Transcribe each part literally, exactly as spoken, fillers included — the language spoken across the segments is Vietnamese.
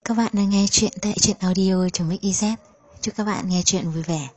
Các bạn đang nghe chuyện tại truyện audio.mix.iz. Chúc các bạn nghe chuyện vui vẻ.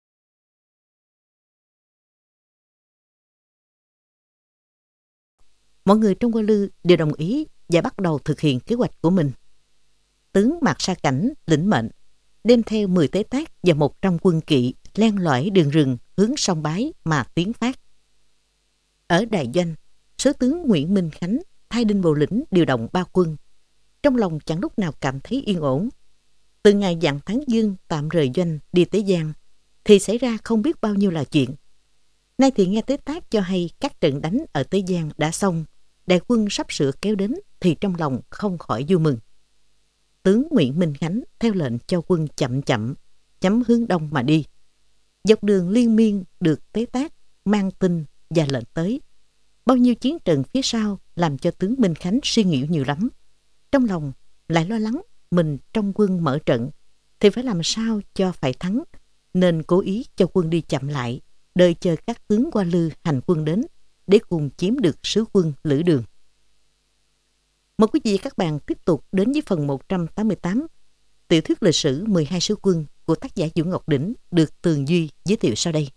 Mọi người trong Hoa Lư đều đồng ý và bắt đầu thực hiện kế hoạch của mình. Tướng Mạc Sa Cảnh lĩnh mệnh, đem theo mười tế tác và một trăm quân kỵ len lỏi đường rừng hướng sông Bái mà tiến phát. Ở Đại Doanh, sứ tướng Nguyễn Minh Khánh thay Đinh Bộ Lĩnh điều động ba quân. Trong lòng chẳng lúc nào cảm thấy yên ổn. Từ ngày Vạn Thắng Dương tạm rời doanh đi Tế Giang, thì xảy ra không biết bao nhiêu là chuyện. Nay thì nghe Tế Tác cho hay các trận đánh ở Tế Giang đã xong, đại quân sắp sửa kéo đến, thì trong lòng không khỏi vui mừng. Tướng Nguyễn Minh Khánh theo lệnh cho quân chậm chậm chấm hướng đông mà đi. Dọc đường liên miên được Tế Tác mang tin và lệnh tới. Bao nhiêu chiến trận phía sau làm cho tướng Minh Khánh suy nghĩ nhiều lắm. Trong lòng lại lo lắng mình trong quân mở trận thì phải làm sao cho phải thắng, nên cố ý cho quân đi chậm lại, đợi chờ các tướng Hoa Lư hành quân đến để cùng chiếm được sứ quân Lữ Đường. Mời quý vị các bạn tiếp tục đến với phần một trăm tám mươi tám, tiểu thuyết lịch sử mười hai sứ quân của tác giả Vũ Ngọc Đỉnh, được Tường Duy giới thiệu sau đây.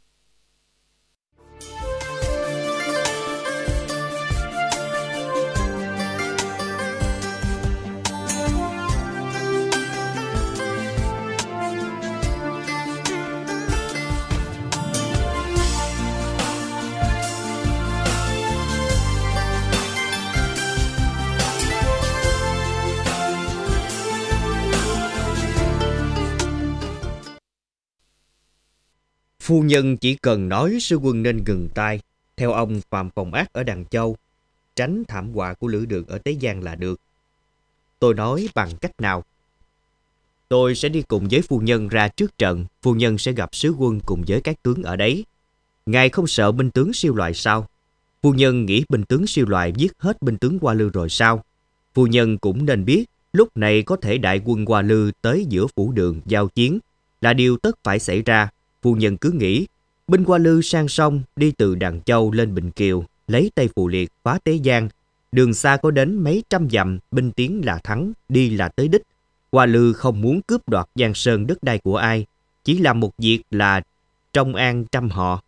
Phu nhân chỉ cần nói sứ quân nên ngừng tay, theo ông Phạm Phòng Ác ở Đằng Châu, tránh thảm họa của Lữ Đường ở Tế Giang là được. Tôi nói bằng cách nào? Tôi sẽ đi cùng với phu nhân ra trước trận, phu nhân sẽ gặp sứ quân cùng với các tướng ở đấy. Ngài không sợ binh tướng siêu loại sao? Phu nhân nghĩ binh tướng siêu loại giết hết binh tướng Hoa Lư rồi sao? Phu nhân cũng nên biết, lúc này có thể đại quân Hoa Lư tới giữa phủ đường giao chiến là điều tất phải xảy ra. Phu nhân cứ nghĩ, binh Hoa Lư sang sông đi từ Đằng Châu lên Bình Kiều, lấy Tây Phù Liệt phá Tế Giang. Đường xa có đến mấy trăm dặm, binh tiến là thắng, đi là tới đích. Hoa Lư không muốn cướp đoạt Giang Sơn đất đai của ai, chỉ làm một việc là trong an trăm họ.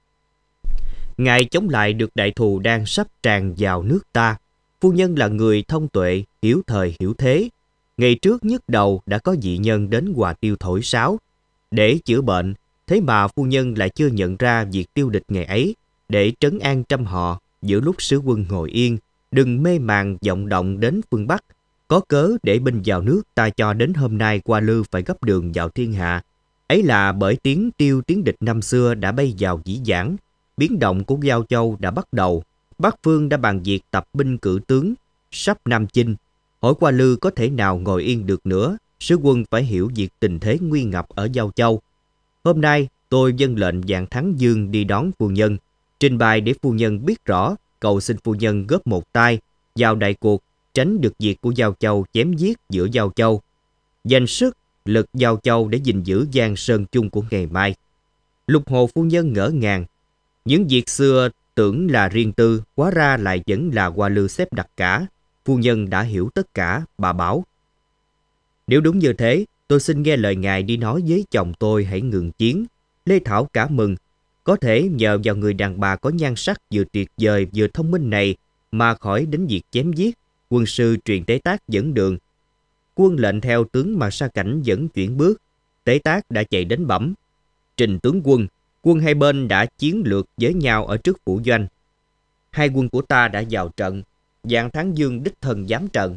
Ngài chống lại được đại thù đang sắp tràn vào nước ta. Phu nhân là người thông tuệ, hiểu thời hiểu thế. Ngày trước nhức đầu đã có dị nhân đến Hòa Tiêu thổi sáo để chữa bệnh. Thế mà phu nhân lại chưa nhận ra việc tiêu địch ngày ấy để trấn an trăm họ giữa lúc sứ quân ngồi yên, đừng mê màng vọng động đến phương Bắc. Có cớ để binh vào nước ta cho đến hôm nay Hoa Lư phải gấp đường vào thiên hạ. Ấy là bởi tiếng tiêu tiếng địch năm xưa đã bay vào dĩ vãng, biến động của Giao Châu đã bắt đầu. Bắc phương đã bàn việc tập binh cử tướng, sắp Nam chinh. Hỏi Hoa Lư có thể nào ngồi yên được nữa, sứ quân phải hiểu việc tình thế nguy ngập ở Giao Châu. Hôm nay, tôi dâng lệnh Vạn Thắng Dương đi đón phu nhân, trình bày để phu nhân biết rõ, cầu xin phu nhân góp một tay vào đại cuộc, tránh được việc của Giao Châu chém giết giữa Giao Châu. Dành sức, lực Giao Châu để gìn giữ Giang Sơn chung của ngày mai. Lục Hồ phu nhân ngỡ ngàng. Những việc xưa tưởng là riêng tư, hóa ra lại vẫn là Hoa Lư xếp đặt cả. Phu nhân đã hiểu tất cả, bà bảo. Nếu đúng như thế, tôi xin nghe lời ngài đi nói với chồng tôi hãy ngừng chiến. Lê Thảo cả mừng. Có thể nhờ vào người đàn bà có nhan sắc vừa tuyệt vời vừa thông minh này mà khỏi đến việc chém giết. Quân sư truyền Tế Tác dẫn đường. Quân lệnh theo tướng Mạc Sa Cảnh dẫn chuyển bước. Tế Tác đã chạy đến bẩm. Trình tướng quân, quân hai bên đã chiến lược với nhau ở trước phủ doanh. Hai quân của ta đã vào trận. Vạn Thắng Dương đích thân giám trận.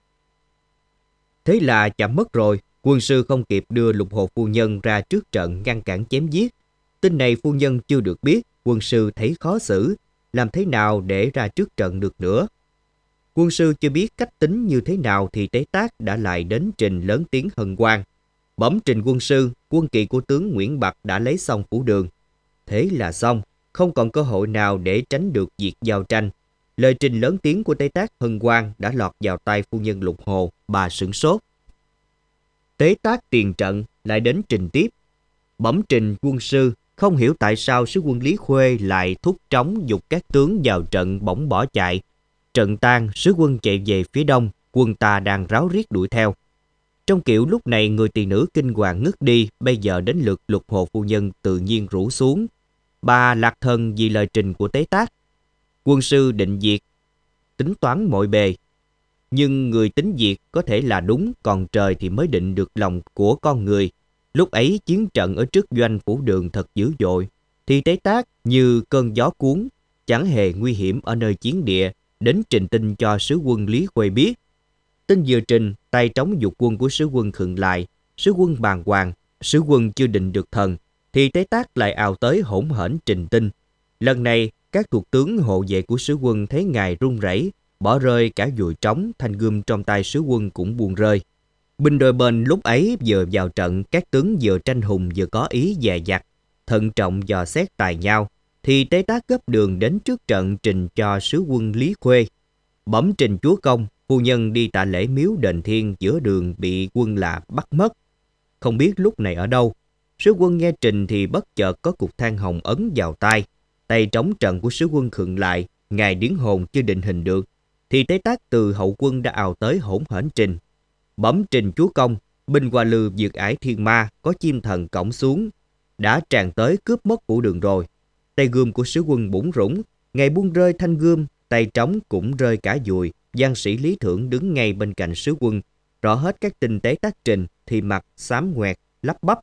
Thế là chậm mất rồi. Quân sư không kịp đưa Lục Hồ phu nhân ra trước trận ngăn cản chém giết. Tin này phu nhân chưa được biết, quân sư thấy khó xử, làm thế nào để ra trước trận được nữa. Quân sư chưa biết cách tính như thế nào thì Tế Tác đã lại đến trình lớn tiếng hân hoan. Bẩm trình quân sư, quân kỵ của tướng Nguyễn Bạc đã lấy xong phủ đường. Thế là xong, không còn cơ hội nào để tránh được việc giao tranh. Lời trình lớn tiếng của Tế Tác hân hoan đã lọt vào tai phu nhân Lục Hồ, bà sửng sốt. Tế Tác tiền trận lại đến trình tiếp. Bẩm trình quân sư, không hiểu tại sao sứ quân Lý Khuê lại thúc trống giục các tướng vào trận bỗng bỏ chạy. Trận tan, sứ quân chạy về phía đông, quân ta đang ráo riết đuổi theo. Trong kiểu lúc này người tỳ nữ kinh hoàng ngất đi, bây giờ đến lượt Lục Hồ phu nhân tự nhiên rủ xuống. Bà lạc thần vì lời trình của Tế Tác. Quân sư định diệt, tính toán mọi bề. Nhưng người tính diệt có thể là đúng, còn trời thì mới định được lòng của con người. Lúc ấy chiến trận ở trước doanh phủ Đường thật dữ dội, thì Tế Tác như cơn gió cuốn, chẳng hề nguy hiểm ở nơi chiến địa, đến trình tin cho sứ quân Lý Khuê biết. Tin vừa trình, tay trống dục quân của sứ quân khựng lại. Sứ quân bàng hoàng, sứ quân chưa định được thần, thì Tế Tác lại ào tới hỗn hển trình tin. Lần này các thuộc tướng hộ vệ của sứ quân thấy ngài run rẩy, bỏ rơi cả dùi trống, thanh gươm trong tay sứ quân cũng buông rơi. Binh đôi bên lúc ấy vừa vào trận, các tướng vừa tranh hùng vừa có ý dè dặt, thận trọng dò xét tài nhau, thì Tế Tác gấp đường đến trước trận trình cho sứ quân Lý Khuê. Bẩm trình chúa công, phu nhân đi tạ lễ miếu đền Thiên giữa đường bị quân lạ bắt mất, không biết lúc này ở đâu. Sứ quân nghe trình thì bất chợt có cục than hồng ấn vào tai. Tay trống trận của sứ quân khựng lại, ngài điếng hồn chưa định hình được, thì Tế Tác từ hậu quân đã ào tới hỗn hển trình. Bẩm trình chúa công, binh Hoa Lư vượt ải thiên ma, có chim thần cõng xuống, đã tràn tới cướp mất phủ Đường rồi. Tay gươm của sứ quân bủn rủn, ngài buông rơi thanh gươm, tay trống cũng rơi cả dùi. Giang sĩ Lý Thưởng đứng ngay bên cạnh sứ quân, rõ hết các tin Tế Tác trình thì mặt xám ngoẹt, lắp bắp.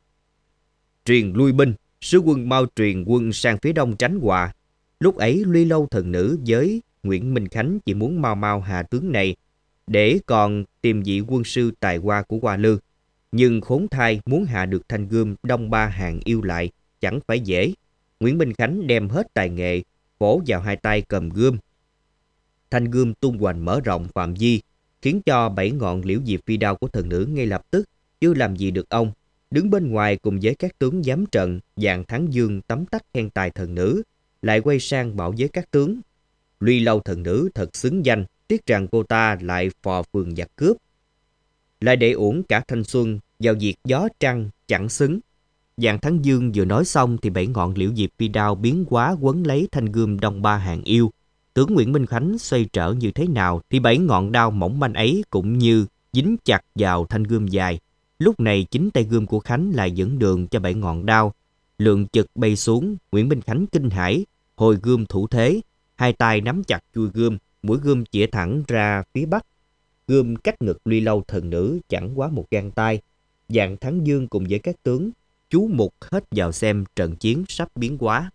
Truyền lui binh, sứ quân mau truyền quân sang phía đông tránh họa. Lúc ấy Luy Lâu thần nữ với Nguyễn Minh Khánh chỉ muốn mau mau hạ tướng này, để còn tìm vị quân sư tài hoa của Hoa Lư. Nhưng khốn thai muốn hạ được thanh gươm đông ba hàng yêu lại, chẳng phải dễ. Nguyễn Minh Khánh đem hết tài nghệ, phổ vào hai tay cầm gươm. Thanh gươm tung hoành mở rộng phạm vi, khiến cho bảy ngọn liễu diệp phi đao của thần nữ ngay lập tức chưa làm gì được ông. Đứng bên ngoài cùng với các tướng giám trận, Dạng Thắng Dương tấm tắc khen tài thần nữ, lại quay sang bảo với các tướng: Luy Lâu thần nữ thật xứng danh, tiếc rằng cô ta lại phò phường giặc cướp, lại để uổng cả thanh xuân vào việc gió trăng chẳng xứng. Dạng Thắng Dương vừa nói xong thì bảy ngọn liễu diệp phi đao biến hóa quấn lấy thanh gươm đông ba hàng yêu. Tướng Nguyễn Minh Khánh xoay trở như thế nào thì bảy ngọn đao mỏng manh ấy cũng như dính chặt vào thanh gươm dài. Lúc này chính tay gươm của Khánh lại dẫn đường cho bảy ngọn đao. Lượng chực bay xuống, Nguyễn Minh Khánh kinh hãi, hồi gươm thủ thế, hai tay nắm chặt chuôi gươm, mũi gươm chĩa thẳng ra phía bắc. Gươm cách ngực Luy Lâu thần nữ chẳng quá một gang tay. Dạng Thắng Dương cùng với các tướng chú mục hết vào xem trận chiến sắp biến hóa.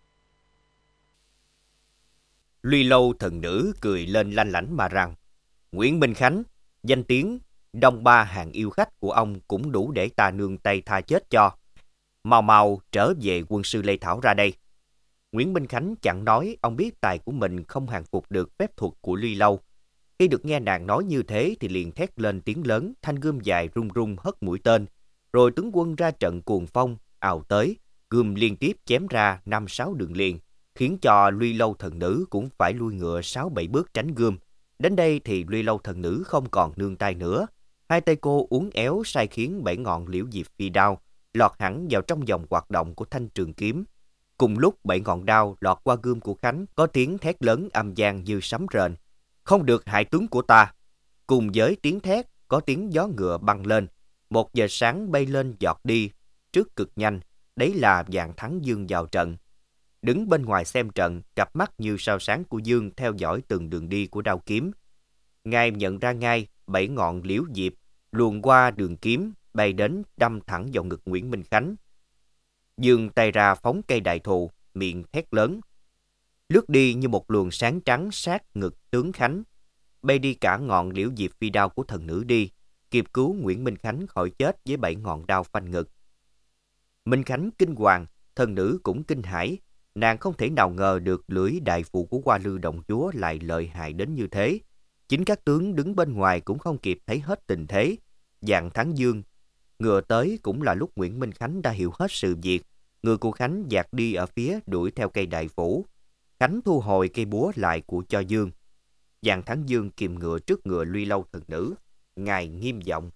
Luy Lâu thần nữ cười lên lanh lảnh mà rằng: Nguyễn Minh Khánh, danh tiếng đông ba hàng yêu khách của ông cũng đủ để ta nương tay tha chết cho. Mau mau trở về quân sư Lê Thảo ra đây. Nguyễn Minh Khánh chẳng nói, ông biết tài của mình không hàng phục được phép thuật của Luy Lâu. Khi được nghe nàng nói như thế thì liền thét lên tiếng lớn, thanh gươm dài rung rung hất mũi tên, rồi tướng quân ra trận cuồng phong ào tới, gươm liên tiếp chém ra năm sáu đường liền, khiến cho Luy Lâu thần nữ cũng phải lui ngựa sáu bảy bước tránh gươm. Đến đây thì Luy Lâu thần nữ không còn nương tay nữa, hai tay cô uốn éo sai khiến bảy ngọn liễu diệp phi đao lọt hẳn vào trong vòng hoạt động của thanh trường kiếm. Cùng lúc bảy ngọn đao lọt qua gươm của Khánh, có tiếng thét lớn âm vang như sấm rền: Không được hại tướng của ta! Cùng với tiếng thét có tiếng gió ngựa băng lên, một giờ sáng bay lên giọt đi trước cực nhanh. Đấy là Dạng Thắng Dương vào trận. Đứng bên ngoài xem trận, cặp mắt như sao sáng của Dương theo dõi từng đường đi của đao kiếm. Ngài nhận ra ngay bảy ngọn liễu diệp luồn qua đường kiếm, bay đến đâm thẳng vào ngực Nguyễn Minh Khánh. Dương tay ra phóng cây đại thụ, miệng thét lớn, lướt đi như một luồng sáng trắng sát ngực tướng Khánh, bay đi cả ngọn liễu diệp phi đao của thần nữ đi, kịp cứu Nguyễn Minh Khánh khỏi chết với bảy ngọn đao phanh ngực. Minh Khánh kinh hoàng, thần nữ cũng kinh hãi. Nàng không thể nào ngờ được lưỡi đại phụ của Hoa Lư đồng chúa lại lợi hại đến như thế. Chính các tướng đứng bên ngoài cũng không kịp thấy hết tình thế. Dạng Thắng Dương ngựa tới cũng là lúc Nguyễn Minh Khánh đã hiểu hết sự việc. Người của Khánh dạt đi ở phía đuổi theo cây đại phủ. Khánh thu hồi cây búa lại của cho Dương. Dạng Thắng Dương kìm ngựa trước ngựa Luy Lâu thần nữ. Ngài nghiêm giọng: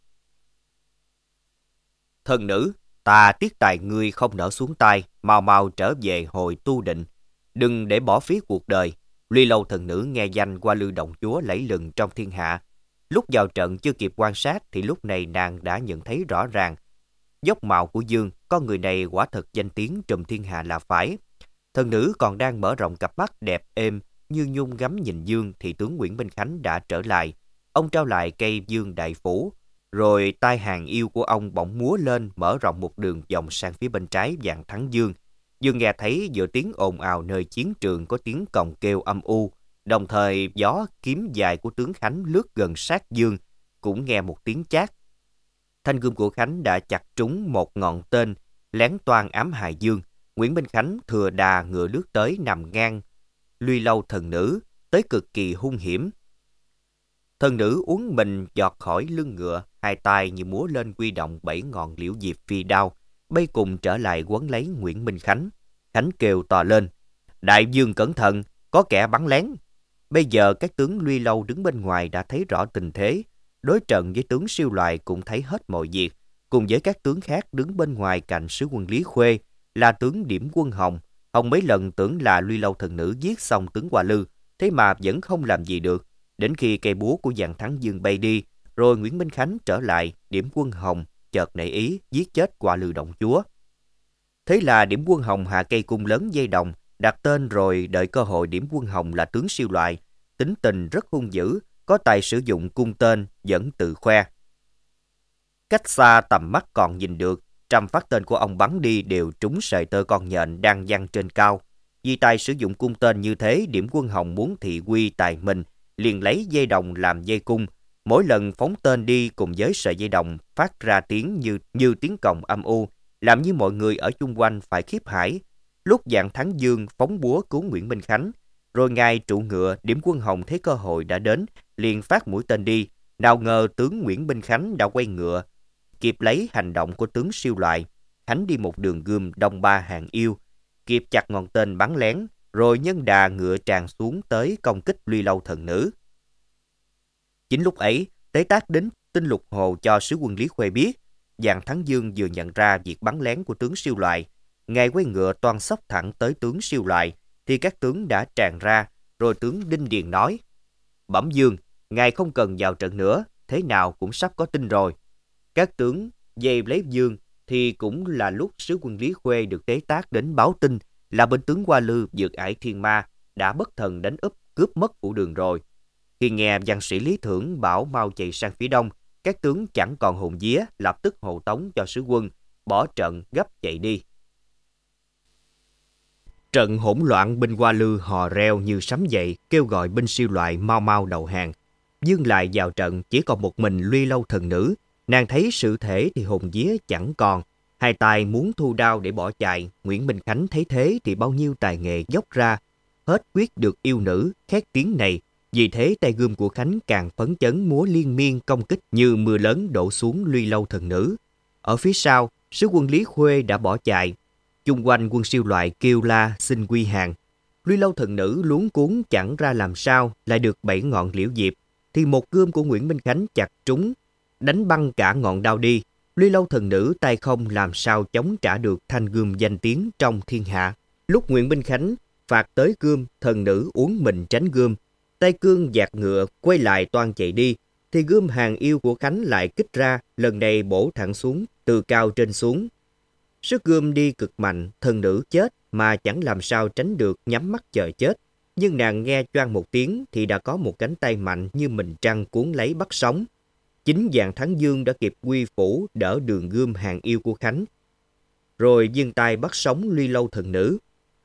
Thần nữ, ta tiếc tài ngươi không nỡ xuống tay, mau mau trở về hồi tu định, đừng để bỏ phí cuộc đời. Luy Lâu thần nữ nghe danh Hoa Lư động chúa lẫy lừng trong thiên hạ, Lúc vào trận chưa kịp quan sát thì lúc này nàng đã nhận thấy rõ ràng dốc mạo của Dương, con người này quả thật danh tiếng trùm thiên hạ là phải. Thần nữ còn đang mở rộng cặp mắt đẹp êm như nhung ngắm nhìn Dương thì tướng Nguyễn Minh Khánh đã trở lại. Ông trao lại cây Dương đại phủ, rồi tai hàng yêu của ông bỗng múa lên mở rộng một đường vòng sang phía bên trái Vạn Thắng Dương. Dương nghe thấy giữa tiếng ồn ào nơi chiến trường có tiếng còng kêu âm u, đồng thời gió kiếm dài của tướng Khánh lướt gần sát Dương, cũng nghe một tiếng chát. Thanh gươm của Khánh đã chặt trúng một ngọn tên, lén toan ám hại Dương. Nguyễn Minh Khánh thừa đà ngựa lướt tới nằm ngang Luy Lâu thần nữ, tới cực kỳ hung hiểm. Thần nữ uốn mình giọt khỏi lưng ngựa, hai tay như múa lên quy động bảy ngọn liễu diệp phi đao, bay cùng trở lại quấn lấy Nguyễn Minh Khánh. Khánh kêu to lên: "Đại Dương cẩn thận, có kẻ bắn lén!" Bây giờ các tướng Luy Lâu đứng bên ngoài đã thấy rõ tình thế, đối trận với tướng siêu loại cũng thấy hết mọi việc, cùng với các tướng khác đứng bên ngoài cạnh sứ quân Lý Khuê là tướng Điểm Quân Hồng. Hồng mấy lần tưởng là Luy Lâu thần nữ giết xong tướng Hoa Lư, thế mà vẫn không làm gì được. Đến khi cây búa của Vạn Thắng Dương bay đi, rồi Nguyễn Minh Khánh trở lại, Điểm Quân Hồng chợt nảy ý giết chết Hoa Lư động chúa. Thế là Điểm Quân Hồng hạ cây cung lớn dây đồng, đặt tên rồi đợi cơ hội. Điểm Quân Hồng là tướng siêu loại, tính tình rất hung dữ, có tài sử dụng cung tên, vẫn tự khoe. Cách xa tầm mắt còn nhìn được, trăm phát tên của ông bắn đi đều trúng sợi tơ con nhện đang giăng trên cao. Vì tài sử dụng cung tên như thế, Điểm Quân Hồng muốn thị uy tài mình, liền lấy dây đồng làm dây cung. Mỗi lần phóng tên đi cùng với sợi dây đồng phát ra tiếng như như tiếng còng âm u, làm như mọi người ở chung quanh phải khiếp hãi. Lúc Vạn Thắng Dương phóng búa cứu Nguyễn Minh Khánh, rồi ngài trụ ngựa, Điểm Quân Hồng thấy cơ hội đã đến, liền phát mũi tên đi. Nào ngờ tướng Nguyễn Minh Khánh đã quay ngựa, kịp lấy hành động của tướng siêu loại. Khánh đi một đường gươm đông ba hàng yêu, kịp chặt ngọn tên bắn lén, rồi nhân đà ngựa tràn xuống tới công kích Luy Lâu thần nữ. Chính lúc ấy, Tế Tác đến tin Lục Hồ cho sứ quân Lý Khuê biết. Vạn Thắng Dương vừa nhận ra việc bắn lén của tướng siêu loại, ngài quay ngựa toan xốc thẳng tới tướng siêu loại, thì các tướng đã tràn ra, rồi tướng Đinh Điền nói: "Bẩm Dương, ngài không cần vào trận nữa, thế nào cũng sắp có tin rồi." Các tướng dây lấy Dương thì cũng là lúc sứ quân Lý Khuê được Tế Tác đến báo tin là bên tướng Hoa Lư vượt ải thiên ma đã bất thần đánh úp cướp mất phủ đường rồi. Khi nghe văn sĩ Lý Thưởng bảo mau chạy sang phía đông, các tướng chẳng còn hồn vía, lập tức hộ tống cho sứ quân bỏ trận gấp chạy đi. Trận hỗn loạn, binh Hoa Lư hò reo như sấm dậy, kêu gọi binh siêu loại mau mau đầu hàng. Dương lại vào trận, chỉ còn một mình Luy Lâu thần nữ. Nàng thấy sự thể thì hồn vía chẳng còn, hai tay muốn thu đao để bỏ chạy. Nguyễn Minh Khánh thấy thế thì bao nhiêu tài nghệ dốc ra, hết quyết được yêu nữ khét tiếng này. Vì thế tay gươm của Khánh càng phấn chấn múa liên miên công kích như mưa lớn đổ xuống Luy Lâu thần nữ. Ở phía sau, sứ quân Lý Khuê đã bỏ chạy. Chung quanh quân siêu loại kêu la xin quy hàng. Luy Lâu thần nữ luống cuống chẳng ra làm sao, lại được bảy ngọn liễu diệp, thì một gươm của Nguyễn Minh Khánh chặt trúng, đánh băng cả ngọn đao đi. Luy Lâu thần nữ tay không làm sao chống trả được thanh gươm danh tiếng trong thiên hạ. Lúc Nguyễn Minh Khánh phạt tới gươm, thần nữ uốn mình tránh gươm, tay cương dạt ngựa quay lại toan chạy đi, thì gươm hàng yêu của Khánh lại kích ra, lần này bổ thẳng xuống từ cao trên xuống. Sức gươm đi cực mạnh, thần nữ chết mà chẳng làm sao tránh được, nhắm mắt chờ chết. Nhưng nàng nghe choang một tiếng thì đã có một cánh tay mạnh như mình trăng cuốn lấy bắt sống. Chính Vạn Thắng Dương đã kịp quy phủ đỡ đường gươm hàng yêu của Khánh, rồi giương tay bắt sống Luy Lâu thần nữ.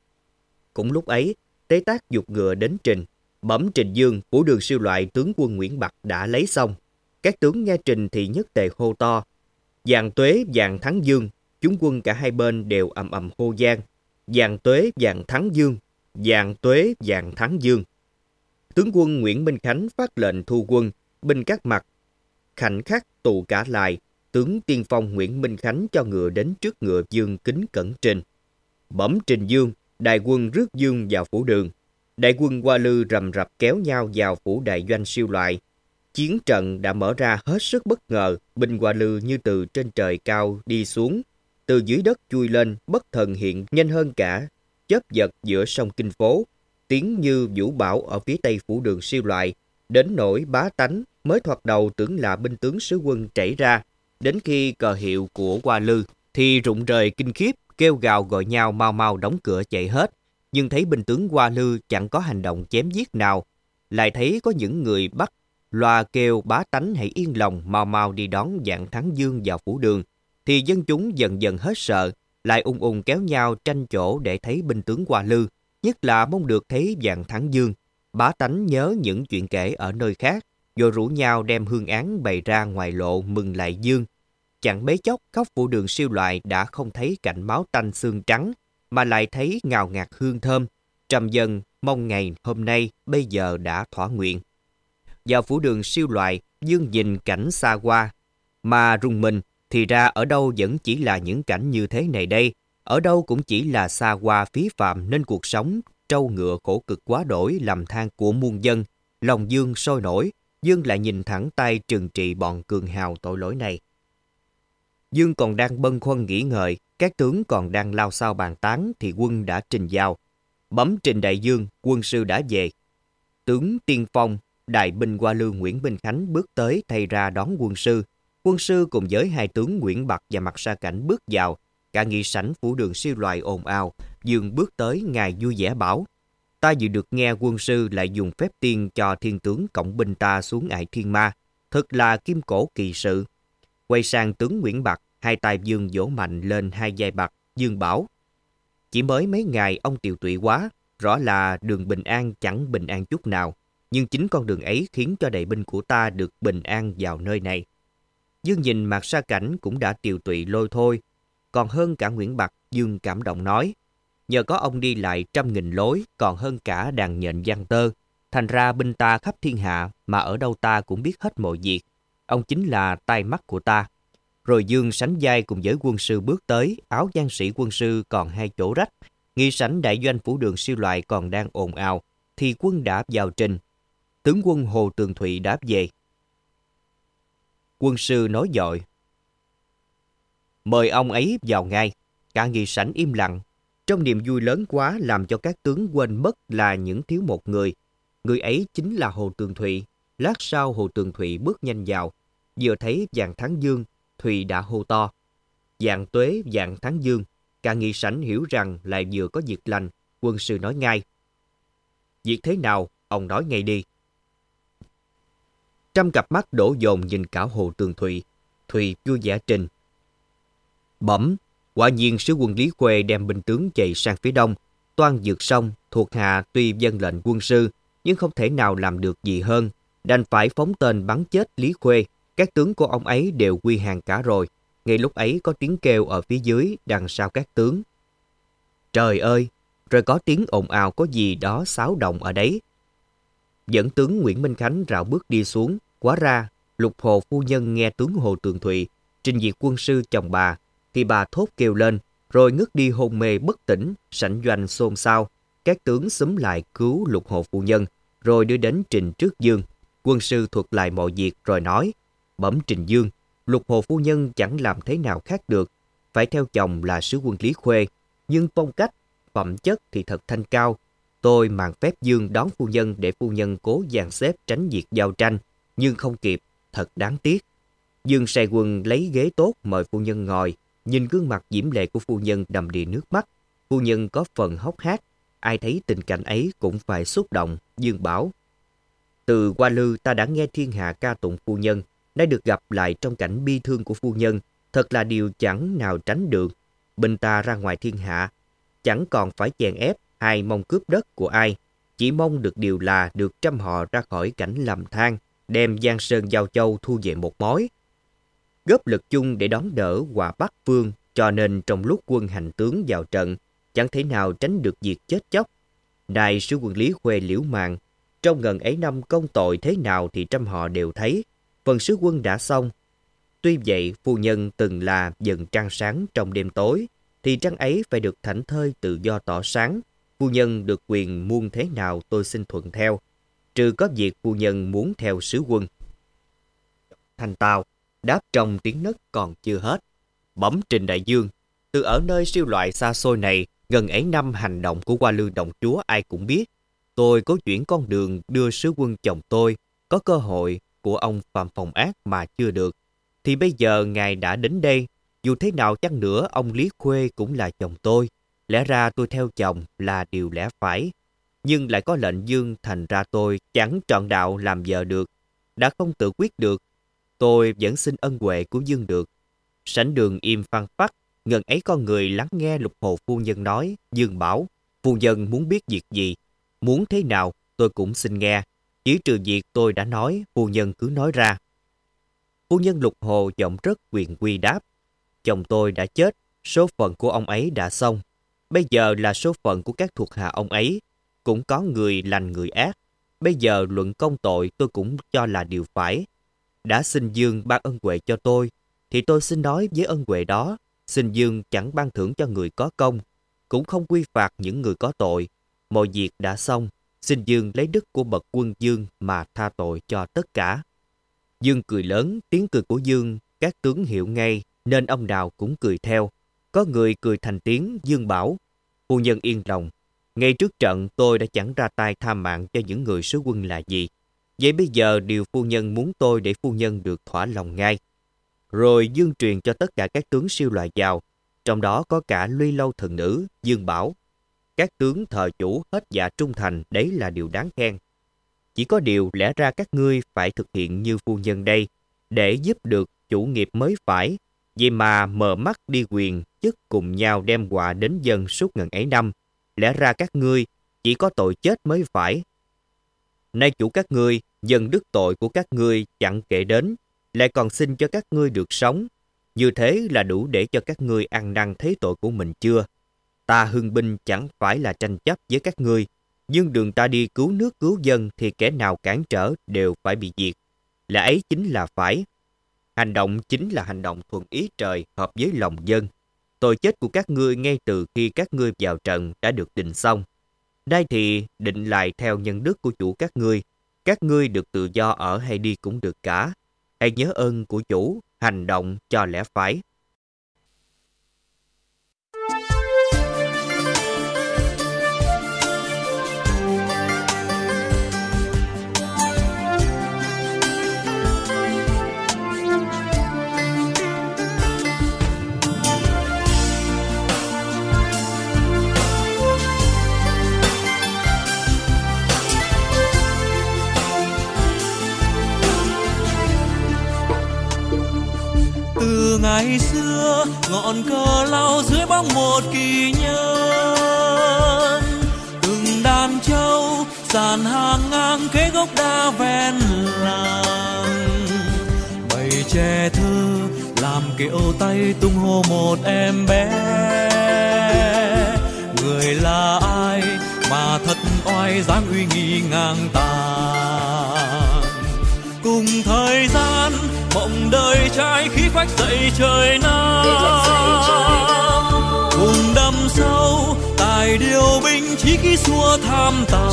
Cũng lúc ấy, Tế Tác giục ngựa đến trình. Bẩm Trình Dương, phủ đường siêu loại tướng quân Nguyễn Bạc đã lấy xong. Các tướng nghe trình thì nhất tề hô to: "Vạn tuế Vạn Thắng Dương!" Chúng quân cả hai bên đều ầm ầm hô vang: "Vạn tuế Vạn Thắng Dương! Vạn tuế Vạn Thắng Dương!" Tướng quân Nguyễn Minh Khánh phát lệnh thu quân, binh các mặt khoảnh khắc tụ cả lại. Tướng tiên phong Nguyễn Minh Khánh cho ngựa đến trước ngựa Dương kính cẩn trình: "Bẩm Trình Dương, đại quân rước Dương vào phủ đường." Đại quân Hoa Lư rầm rập kéo nhau vào phủ đại doanh siêu loại. Chiến trận đã mở ra hết sức bất ngờ, binh Hoa Lư như từ trên trời cao đi xuống, từ dưới đất chui lên, bất thần hiện nhanh hơn cả chớp giật giữa sông Kinh Phố, tiếng như vũ bão ở phía tây phủ đường siêu loại, đến nỗi bá tánh Mới thoạt đầu tưởng là binh tướng sứ quân trảy ra, đến khi cờ hiệu của Hoa Lư thì rụng rời kinh khiếp, kêu gào gọi nhau mau mau đóng cửa chạy hết. Nhưng thấy binh tướng Hoa Lư chẳng có hành động chém giết nào, lại thấy có những người bắt loa kêu bá tánh hãy yên lòng mau mau đi đón Vạn Thắng Dương vào phủ đường, thì dân chúng dần dần hết sợ, lại ung ung kéo nhau tranh chỗ để thấy binh tướng Hoa Lư, nhất là mong được thấy Vạn Thắng Dương. Bá tánh nhớ những chuyện kể ở nơi khác, rồi rủ nhau đem hương án bày ra ngoài lộ mừng lại dương. Chẳng mấy chốc khắp phủ đường Siêu Loại đã không thấy cảnh máu tanh xương trắng, mà lại thấy ngào ngạt hương thơm. Trầm dần mong ngày hôm nay bây giờ đã thỏa nguyện. Vào phủ đường Siêu Loại, Dương nhìn cảnh xa qua mà rùng mình, thì ra ở đâu vẫn chỉ là những cảnh như thế này đây, ở đâu cũng chỉ là xa hoa phí phạm, nên cuộc sống trâu ngựa khổ cực quá đổi lầm than của muôn dân. Lòng Dương sôi nổi, Dương lại nhìn thẳng tay trừng trị bọn cường hào tội lỗi này. Dương còn đang bâng khuâng nghĩ ngợi, các tướng còn đang lao xao bàn tán thì quân đã trình giao. Bấm trình đại dương, quân sư đã về. Tướng tiên phong, đại binh Hoa Lư Nguyễn Minh Khánh bước tới thay ra đón quân sư. Quân sư cùng với hai tướng Nguyễn Bặt và Mặt Sa Cảnh bước vào. Cả nghị sảnh phủ đường Siêu Loại ồn ào. Dương bước tới, ngài vui vẻ bảo: ta vừa được nghe quân sư lại dùng phép tiên cho thiên tướng cộng binh ta xuống ải thiên ma, thật là kim cổ kỳ sự. Quay sang tướng Nguyễn Bặt, hai tay Dương vỗ mạnh lên hai vai Bặt. Dương bảo: chỉ mới mấy ngày ông tiều tụy quá, rõ là đường bình an chẳng bình an chút nào, nhưng chính con đường ấy khiến cho đại binh của ta được bình an vào nơi này. Dương nhìn Mạc Sa Cảnh cũng đã tiều tụy lôi thôi, còn hơn cả Nguyễn Bặt. Dương cảm động nói: nhờ có ông đi lại trăm nghìn lối, còn hơn cả đàn nhện giăng tơ, thành ra binh ta khắp thiên hạ, mà ở đâu ta cũng biết hết mọi việc. Ông chính là tai mắt của ta. Rồi Dương sánh vai cùng với quân sư bước tới, áo giang sĩ quân sư còn hai chỗ rách. Nghị sảnh đại doanh phủ đường Siêu Loại còn đang ồn ào, thì quân đã vào trình. Tướng quân Hồ Tường Thụy đã về. Quân sư nói dội: mời ông ấy vào ngay. Cả nghị sảnh im lặng. Trong niềm vui lớn quá làm cho các tướng quên mất là những thiếu một người. Người ấy chính là Hồ Tường Thụy. Lát sau Hồ Tường Thụy bước nhanh vào. Vừa thấy Vạn Thắng Dương, Thụy đã hô to: Vạn tuế Vạn Thắng Dương. Cả nghị sảnh hiểu rằng lại vừa có việc lành. Quân sư nói ngay: việc thế nào, ông nói ngay đi. Trăm cặp mắt đổ dồn nhìn cả Hồ Tường Thụy. Thụy vui vẻ trình: bẩm, quả nhiên sứ quân Lý Khuê đem binh tướng chạy sang phía đông, toan vượt sông. Thuộc hạ tuy vâng lệnh quân sư, nhưng không thể nào làm được gì hơn, đành phải phóng tên bắn chết Lý Khuê. Các tướng của ông ấy đều quy hàng cả rồi. Ngay lúc ấy có tiếng kêu ở phía dưới đằng sau các tướng: trời ơi! Rồi có tiếng ồn ào có gì đó xáo động ở đấy. Dẫn tướng Nguyễn Minh Khánh rảo bước đi xuống. Quá ra Lục Hồ phu nhân nghe tướng Hồ Tường Thụy trình việc quân sư chồng bà, thì bà thốt kêu lên, rồi ngất đi hôn mê bất tỉnh. Sảnh doanh xôn xao. Các tướng xúm lại cứu Lục Hồ phu nhân, rồi đưa đến trình trước Dương. Quân sư thuật lại mọi việc rồi nói: bẩm trình Dương, Lục Hồ phu nhân chẳng làm thế nào khác được, phải theo chồng là sứ quân Lý Khuê, nhưng phong cách, phẩm chất thì thật thanh cao. Tôi màn phép Dương đón phu nhân để phu nhân cố dàn xếp tránh việc giao tranh, nhưng không kịp, thật đáng tiếc. Dương sai quân lấy ghế tốt mời phu nhân ngồi, nhìn gương mặt diễm lệ của phu nhân đầm đìa nước mắt. Phu nhân có phần hốc hác, ai thấy tình cảnh ấy cũng phải xúc động. Dương bảo: từ Hoa Lư ta đã nghe thiên hạ ca tụng phu nhân, nay được gặp lại trong cảnh bi thương của phu nhân, thật là điều chẳng nào tránh được. Binh ta ra ngoài thiên hạ, chẳng còn phải chèn ép hay mong cướp đất của ai, chỉ mong được điều là được trăm họ ra khỏi cảnh lầm than, đem Giang Sơn Giao Châu thu về một mối, góp lực chung để đón đỡ hòa Bắc Phương. Cho nên trong lúc quân hành tướng vào trận, chẳng thể nào tránh được việc chết chóc. Nay sứ quân Lý Khuê liễu mạng, trong ngần ấy năm công tội thế nào thì trăm họ đều thấy. Phần sứ quân đã xong. Tuy vậy phu nhân từng là dần trăng sáng trong đêm tối, thì trăng ấy phải được thảnh thơi tự do tỏ sáng. Phu nhân được quyền muôn thế nào tôi xin thuận theo, trừ có việc phu nhân muốn theo sứ quân. Thành Tào đáp trong tiếng nấc còn chưa hết: bẩm trình đại dương, từ ở nơi Siêu Loại xa xôi này, gần ấy năm hành động của Hoa Lư động chúa ai cũng biết. Tôi có chuyển con đường đưa sứ quân chồng tôi, có cơ hội của ông Phạm Phòng Ác mà chưa được, thì bây giờ ngài đã đến đây. Dù thế nào chăng nữa, ông Lý Khuê cũng là chồng tôi. Lẽ ra tôi theo chồng là điều lẽ phải. Nhưng lại có lệnh dương, thành ra tôi chẳng trọn đạo làm vợ được. Đã không tự quyết được, tôi vẫn xin ân huệ của dương được. Sảnh đường im phăng phắc, ngần ấy con người lắng nghe Lục Hồ phu nhân nói. Dương bảo, phu nhân muốn biết việc gì, muốn thế nào, tôi cũng xin nghe. Chỉ trừ việc tôi đã nói, phu nhân cứ nói ra. Phu nhân Lục Hồ giọng rất quyền quy đáp. Chồng tôi đã chết, số phận của ông ấy đã xong. Bây giờ là số phận của các thuộc hạ ông ấy. Cũng có người lành người ác. Bây giờ luận công tội tôi cũng cho là điều phải. Đã xin dương ban ân huệ cho tôi, thì tôi xin nói với ân huệ đó, xin dương chẳng ban thưởng cho người có công, cũng không quy phạt những người có tội. Mọi việc đã xong, xin dương lấy đức của bậc quân dương mà tha tội cho tất cả. Dương cười lớn, tiếng cười của dương các tướng hiểu ngay, nên ông nào cũng cười theo. Có người cười thành tiếng. Dương bảo, phu nhân yên lòng. Ngay trước trận tôi đã chẳng ra tay tha mạng cho những người sứ quân là gì. Vậy bây giờ điều phu nhân muốn tôi để phu nhân được thỏa lòng ngay. Rồi Dương truyền cho tất cả các tướng siêu loại vào, trong đó có cả Luy Lâu thần nữ. Dương bảo, các tướng thờ chủ hết dạ trung thành, đấy là điều đáng khen. Chỉ có điều lẽ ra các ngươi phải thực hiện như phu nhân đây, để giúp được chủ nghiệp mới phải. Vậy mà mờ mắt đi quyền chức cùng nhau đem họa đến dân suốt ngần ấy năm. Lẽ ra các ngươi chỉ có tội chết mới phải. Nay chủ các ngươi dần đức tội của các ngươi chẳng kể đến, lại còn xin cho các ngươi được sống. Như thế là đủ để cho các ngươi ăn năn thấy tội của mình chưa? Ta hưng binh chẳng phải là tranh chấp với các ngươi, nhưng đường ta đi cứu nước cứu dân thì kẻ nào cản trở đều phải bị diệt. Lẽ ấy chính là phải. Hành động chính là hành động thuận ý trời, hợp với lòng dân. Tội chết của các ngươi ngay từ khi các ngươi vào trận đã được định xong. Nay thì định lại theo nhân đức của chủ các ngươi. Các ngươi được tự do ở hay đi cũng được cả. Hãy nhớ ơn của chủ, hành động cho lẽ phải. Từ ngày xưa ngọn cờ lao dưới bóng một kỳ nhân, từng đàn trâu dàn hàng ngang kế gốc đa ven làng. Bầy trẻ thơ làm kiệu tay tung hô một em bé. Người là ai mà thật oai dáng uy nghi ngang tàn. Cùng thời gian mộng đời trai khí phách dậy trời Nam, cùng đâm sâu tài điều binh chí khí xua tham tàn.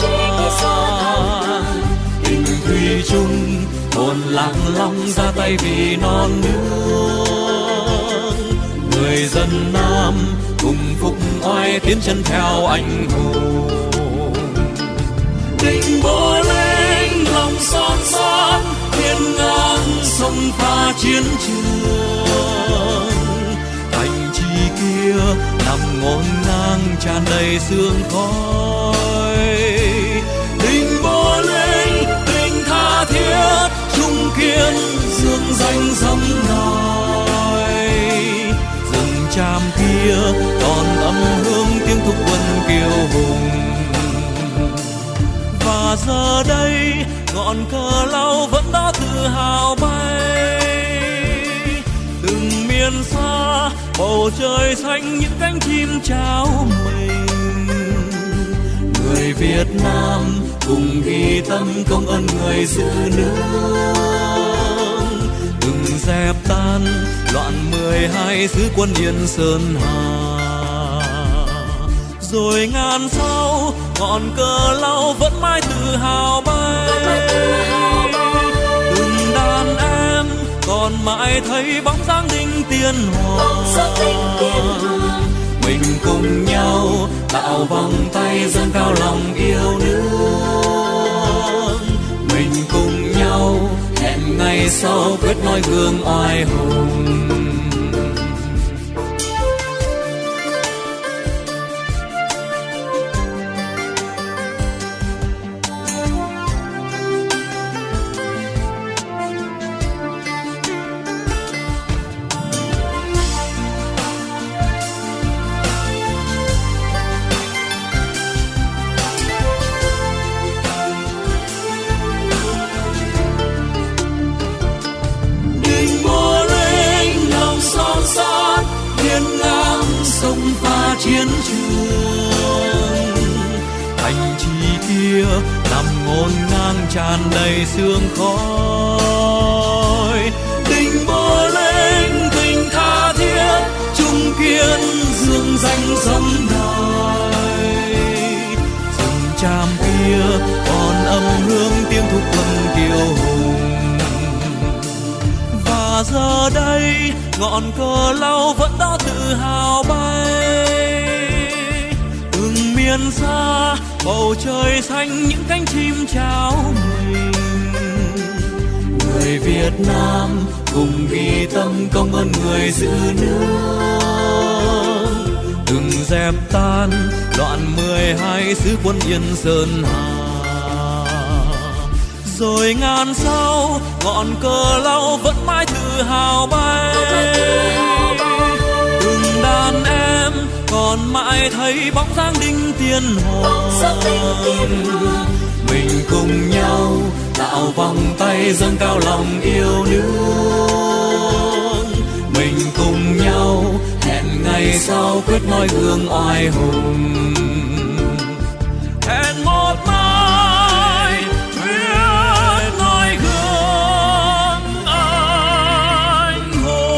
Tình thủy chung hồn lạc long ra tay vì non nước. Người dân Nam cùng phục oai tiến chân theo anh hùng. Tình bộ lên lòng son son hiên ngang sông pha chiến trường. Thành trì kia nằm ngổn ngang tràn đầy sương khói. Tình bộ lên tình tha thiết trung kiên dương danh dẫm nói. Rừng tràm kia còn âm hương tiếng thúc quân kiêu hùng. Và giờ đây ngọn cờ lao vẫn đó tự hào bay. Từng miền xa bầu trời xanh những cánh chim trao mình. Người Việt Nam cùng ghi tâm công ơn người giữ nước. Từng dẹp tan loạn mười hai xứ quân Yên Sơn Hà. Rồi ngàn sau ngọn cờ lao vẫn mãi tự hào bay. Từng đàn em còn mãi thấy bóng dáng đinh tiên hoàng. Mình cùng nhau tạo vòng tay dâng cao lòng yêu nước. Mình cùng nhau hẹn ngày sau quyết nói gương oai hùng. Chiến trường thành trì kia nằm ngổn ngang tràn đầy sương khói, tình bơ lên tình tha thiết chung kiên dương danh sấm đài. Rừng tràm kia còn âm hương tiếng thục quân kiêu hùng, và giờ đây ngọn cờ lau vẫn đó tự hào bay. Từng miền xa bầu trời xanh những cánh chim chào mình. Người Việt Nam cùng ghi tâm công ơn người giữ nước. Từng dẹp tan đoạn mười hai sứ quân Yên Sơn Hà. Rồi ngàn sau ngọn cờ lau vẫn mãi tự hào bay. Từng đàn em còn mãi thấy bóng dáng đinh tiên hoàng. Mình cùng nhau tạo vòng tay dâng cao lòng yêu nước. Mình cùng nhau hẹn ngày sau quyết nói gương oai hùng. Hẹn một mai quyết nói gương anh hùng.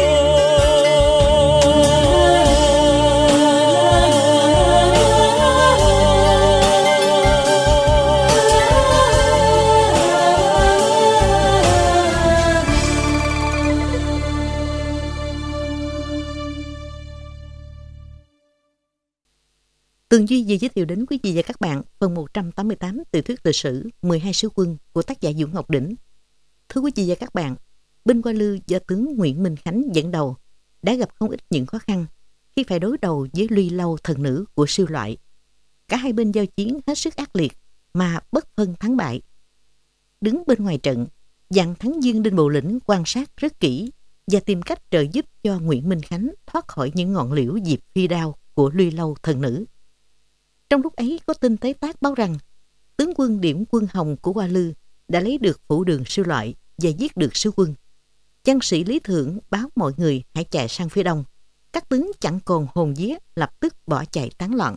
Tường Duy vừa giới thiệu đến quý vị và các bạn phần một trăm tám mươi tám tiểu thuyết lịch sử mười hai sứ quân của tác giả Vũ Ngọc Đỉnh. Thưa quý vị và các bạn, binh Hoa Lư do tướng Nguyễn Minh Khánh dẫn đầu đã gặp không ít những khó khăn khi phải đối đầu với Luy Lâu thần nữ của Siêu Loại. Cả hai bên giao chiến hết sức ác liệt mà bất phân thắng bại. Đứng bên ngoài trận, dàn Thắng Dương Đinh Bộ Lĩnh quan sát rất kỹ và tìm cách trợ giúp cho Nguyễn Minh Khánh thoát khỏi những ngọn liễu diệp phi đao của Luy Lâu thần nữ. Trong lúc ấy có tin tế tác báo rằng tướng quân Điểm Quân Hồng của Hoa Lư đã lấy được phủ đường Siêu Loại và giết được sứ quân. Văn sĩ Lý Thưởng báo mọi người hãy chạy sang phía đông. Các tướng chẳng còn hồn vía lập tức bỏ chạy tán loạn.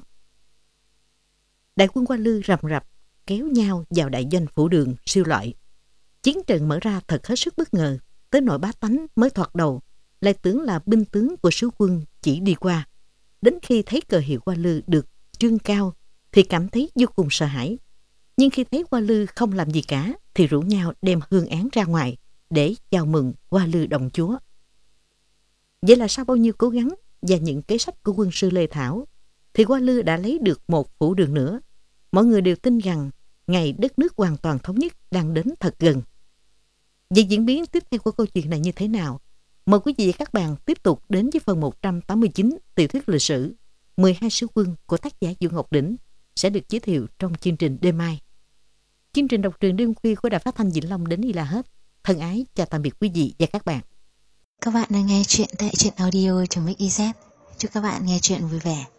Đại quân Hoa Lư rầm rập kéo nhau vào đại doanh phủ đường Siêu Loại. Chiến trận mở ra thật hết sức bất ngờ, tới nỗi bá tánh mới thoạt đầu lại tưởng là binh tướng của sứ quân chỉ đi qua. Đến khi thấy cờ hiệu Hoa Lư được trương cao thì cảm thấy vô cùng sợ hãi. Nhưng khi thấy Hoa Lư không làm gì cả thì rủ nhau đem hương án ra ngoài để chào mừng Hoa Lư đồng chúa. Vậy là sau bao nhiêu cố gắng và những kế sách của quân sư Lê Thảo thì Hoa Lư đã lấy được một phủ đường nữa. Mọi người đều tin rằng ngày đất nước hoàn toàn thống nhất đang đến thật gần. Về diễn biến tiếp theo của câu chuyện này như thế nào? Mời quý vị và các bạn tiếp tục đến với phần một trăm tám mươi chín tiểu thuyết lịch sử mười hai sứ quân của tác giả Vũ Ngọc Đỉnh sẽ được giới thiệu trong chương trình đêm mai. Chương trình đọc truyện đêm khuya của Đài Phát thanh Vĩnh Long đến đây là hết. Thân ái chào tạm biệt quý vị và các bạn. Các bạn đang nghe chuyện tại truyện audio chấm ích i zét. Chúc các bạn nghe chuyện vui vẻ.